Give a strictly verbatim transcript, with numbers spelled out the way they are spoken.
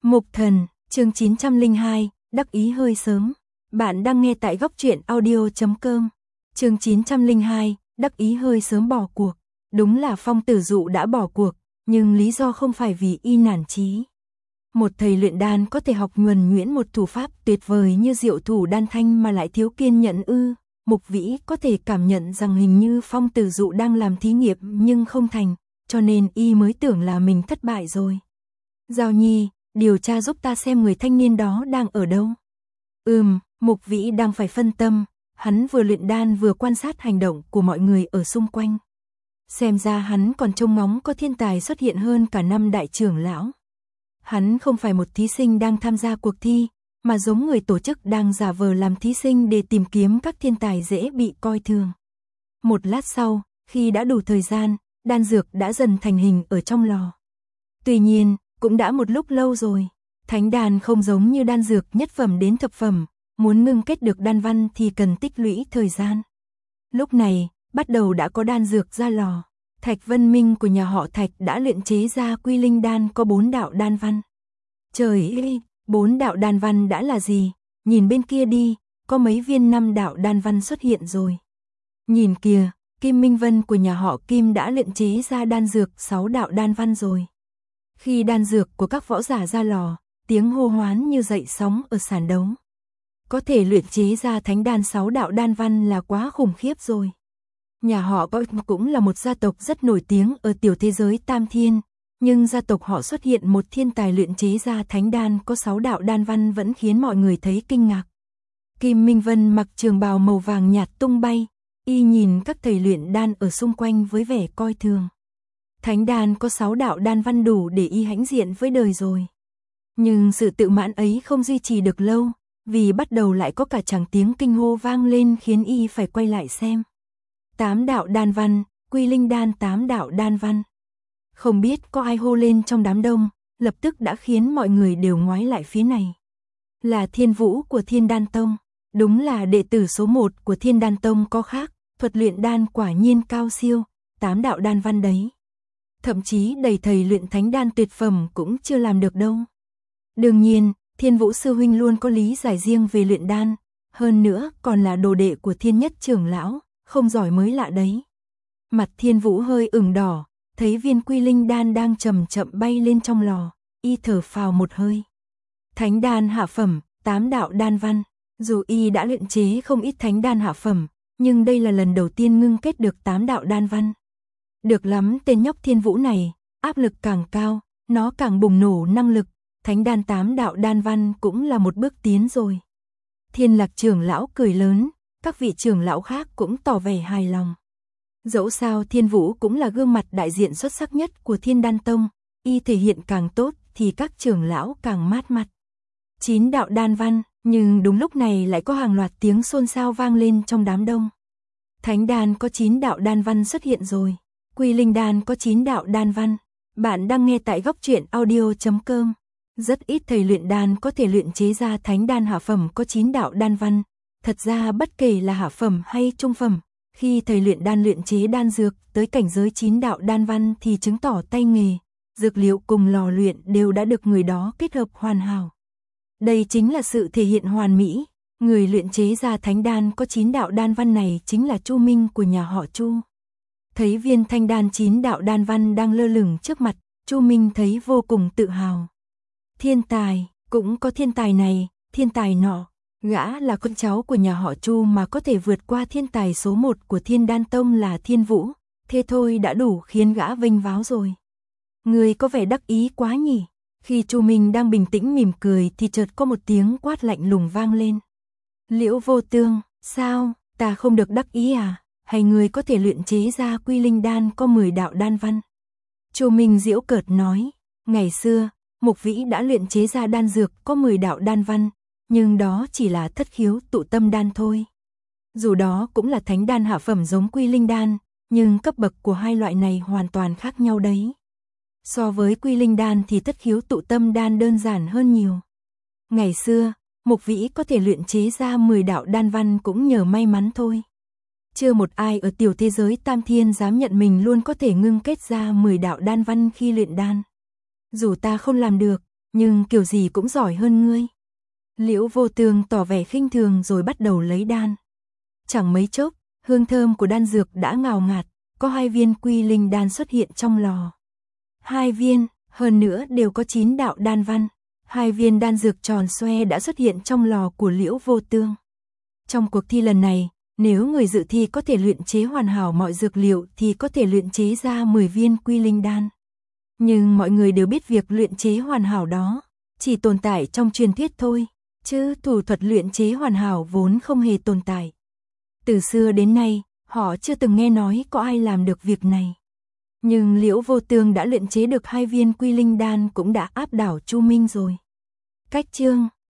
Mục Thần, chương chín trăm lẻ hai, đắc ý hơi sớm. Bạn đang nghe tại góc truyện audio chấm com. Chương chín trăm lẻ hai, đắc ý hơi sớm bỏ cuộc. Đúng là Phong Tử Dụ đã bỏ cuộc, nhưng lý do không phải vì y nản chí. Một thầy luyện đan có thể học nhuần nhuyễn một thủ pháp tuyệt vời như diệu thủ đan thanh mà lại thiếu kiên nhẫn ư? Mục Vĩ có thể cảm nhận rằng hình như Phong Tử Dụ đang làm thí nghiệm nhưng không thành, cho nên y mới tưởng là mình thất bại rồi. Giao Nhi, điều tra giúp ta xem người thanh niên đó đang ở đâu. Ừm, Mục Vĩ đang phải phân tâm, hắn vừa luyện đan vừa quan sát hành động của mọi người ở xung quanh. Xem ra hắn còn trông ngóng có thiên tài xuất hiện hơn cả năm đại trưởng lão. Hắn không phải một thí sinh đang tham gia cuộc thi, mà giống người tổ chức đang giả vờ làm thí sinh để tìm kiếm các thiên tài dễ bị coi thường. Một lát sau, khi đã đủ thời gian, đan dược đã dần thành hình ở trong lò. Tuy nhiên, cũng đã một lúc lâu rồi, thánh đan không giống như đan dược nhất phẩm đến thập phẩm, muốn ngưng kết được đan văn thì cần tích lũy thời gian. Lúc này, bắt đầu đã có đan dược ra lò. Thạch Vân Minh của nhà họ Thạch đã luyện chế ra Quy Linh đan có bốn đạo đan văn. Trời ơi, bốn đạo đan văn đã là gì? Nhìn bên kia đi, có mấy viên năm đạo đan văn xuất hiện rồi. Nhìn kìa, Kim Minh Vân của nhà họ Kim đã luyện chế ra đan dược sáu đạo đan văn rồi. Khi đan dược của các võ giả ra lò, tiếng hô hoán như dậy sóng ở sàn đấu. Có thể luyện chế ra thánh đan sáu đạo đan văn là quá khủng khiếp rồi. Nhà họ có cũng là một gia tộc rất nổi tiếng ở tiểu thế giới Tam Thiên, nhưng gia tộc họ xuất hiện một thiên tài luyện chế ra thánh đan có sáu đạo đan văn vẫn khiến mọi người thấy kinh ngạc. Kim Minh Vân mặc trường bào màu vàng nhạt tung bay, y nhìn các thầy luyện đan ở xung quanh với vẻ coi thường. Thánh đan có sáu đạo đan văn đủ để y hãnh diện với đời rồi. Nhưng sự tự mãn ấy không duy trì được lâu, vì bắt đầu lại có cả tràng tiếng kinh hô vang lên khiến y phải quay lại xem. Tám đạo đan văn, Quy Linh đan tám đạo đan văn. Không biết có ai hô lên trong đám đông, lập tức đã khiến mọi người đều ngoái lại phía này. Là Thiên Vũ của Thiên Đan Tông, đúng là đệ tử số một của Thiên Đan Tông có khác, thuật luyện đan quả nhiên cao siêu, tám đạo đan văn đấy. Thậm chí đầy thầy luyện thánh đan tuyệt phẩm cũng chưa làm được đâu. Đương nhiên, Thiên Vũ sư huynh luôn có lý giải riêng về luyện đan, hơn nữa còn là đồ đệ của Thiên Nhất trưởng lão, không giỏi mới lạ đấy. Mặt Thiên Vũ hơi ửng đỏ, thấy viên Quy Linh đan đang chậm chậm bay lên trong lò, y thở phào một hơi. Thánh đan hạ phẩm, tám đạo đan văn, dù y đã luyện chế không ít thánh đan hạ phẩm, nhưng đây là lần đầu tiên ngưng kết được tám đạo đan văn. Được lắm, tên nhóc Thiên Vũ này, áp lực càng cao, nó càng bùng nổ năng lực, thánh đan tám đạo đan văn cũng là một bước tiến rồi. Thiên Lạc trưởng lão cười lớn, các vị trưởng lão khác cũng tỏ vẻ hài lòng. Dẫu sao Thiên Vũ cũng là gương mặt đại diện xuất sắc nhất của Thiên Đan Tông, y thể hiện càng tốt thì các trưởng lão càng mát mặt. Chín đạo đan văn, nhưng đúng lúc này lại có hàng loạt tiếng xôn xao vang lên trong đám đông. Thánh đan có chín đạo đan văn xuất hiện rồi. Quy Linh đan có chín đạo đan văn. Bạn đang nghe tại góc truyện audio chấm com. Rất ít thầy luyện đan có thể luyện chế ra thánh đan hạ phẩm có chín đạo đan văn. Thật ra bất kể là hạ phẩm hay trung phẩm, khi thầy luyện đan luyện chế đan dược tới cảnh giới chín đạo đan văn thì chứng tỏ tay nghề, dược liệu cùng lò luyện đều đã được người đó kết hợp hoàn hảo. Đây chính là sự thể hiện hoàn mỹ. Người luyện chế ra thánh đan có chín đạo đan văn này chính là Chu Minh của nhà họ Chu. Thấy viên thanh đan chín đạo đan văn đang lơ lửng trước mặt, Chu Minh thấy vô cùng tự hào. Thiên tài, cũng có thiên tài này, thiên tài nọ. Gã là con cháu của nhà họ Chu mà có thể vượt qua thiên tài số một của Thiên Đan Tông là Thiên Vũ, thế thôi đã đủ khiến gã vinh váo rồi. Người có vẻ đắc ý quá nhỉ? Khi Chu Minh đang bình tĩnh mỉm cười thì chợt có một tiếng quát lạnh lùng vang lên. Liễu Vô Tương, sao, ta không được đắc ý à? Hay người có thể luyện chế ra Quy Linh đan có mười đạo đan văn? Chu Minh giễu cợt nói, ngày xưa, Mục Vĩ đã luyện chế ra đan dược có mười đạo đan văn, nhưng đó chỉ là thất khiếu tụ tâm đan thôi. Dù đó cũng là thánh đan hạ phẩm giống Quy Linh đan, nhưng cấp bậc của hai loại này hoàn toàn khác nhau đấy. So với Quy Linh đan thì thất khiếu tụ tâm đan đơn giản hơn nhiều. Ngày xưa, Mục Vĩ có thể luyện chế ra mười đạo đan văn cũng nhờ may mắn thôi. Chưa một ai ở tiểu thế giới Tam Thiên dám nhận mình luôn có thể ngưng kết ra mười đạo đan văn khi luyện đan. Dù ta không làm được, nhưng kiểu gì cũng giỏi hơn ngươi. Liễu Vô Tương tỏ vẻ khinh thường rồi bắt đầu lấy đan. Chẳng mấy chốc, hương thơm của đan dược đã ngào ngạt, có hai viên quy linh đan xuất hiện trong lò. Hai viên, hơn nữa đều có chín đạo đan văn. Hai viên đan dược tròn xoe đã xuất hiện trong lò của Liễu Vô Tương. Trong cuộc thi lần này, nếu người dự thi có thể luyện chế hoàn hảo mọi dược liệu thì có thể luyện chế ra mười viên quy linh đan. Nhưng mọi người đều biết việc luyện chế hoàn hảo đó chỉ tồn tại trong truyền thuyết thôi, chứ thủ thuật luyện chế hoàn hảo vốn không hề tồn tại. Từ xưa đến nay, họ chưa từng nghe nói có ai làm được việc này. Nhưng Liễu Vô Tương đã luyện chế được hai viên quy linh đan cũng đã áp đảo Chu Minh rồi. Cách chương